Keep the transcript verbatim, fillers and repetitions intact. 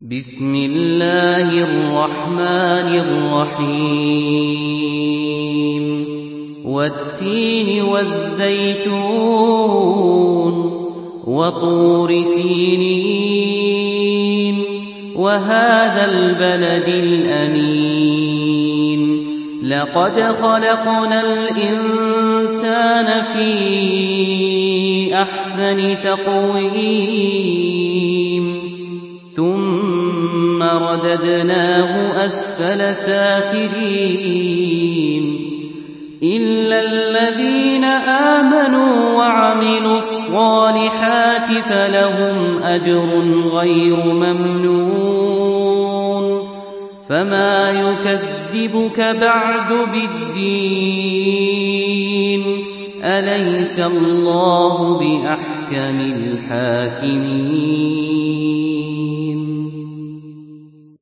بسم الله الرحمن الرحيم والتين والزيتون وطور سينين وهذا البلد الأمين لقد خلقنا الإنسان في أحسن تقويم ثم رددناه أسفل سافلين إلا الذين آمنوا وعملوا الصالحات فلهم أجر غير ممنون فما يكذبك بعد بالدين أليس الله بأحكم الحاكمين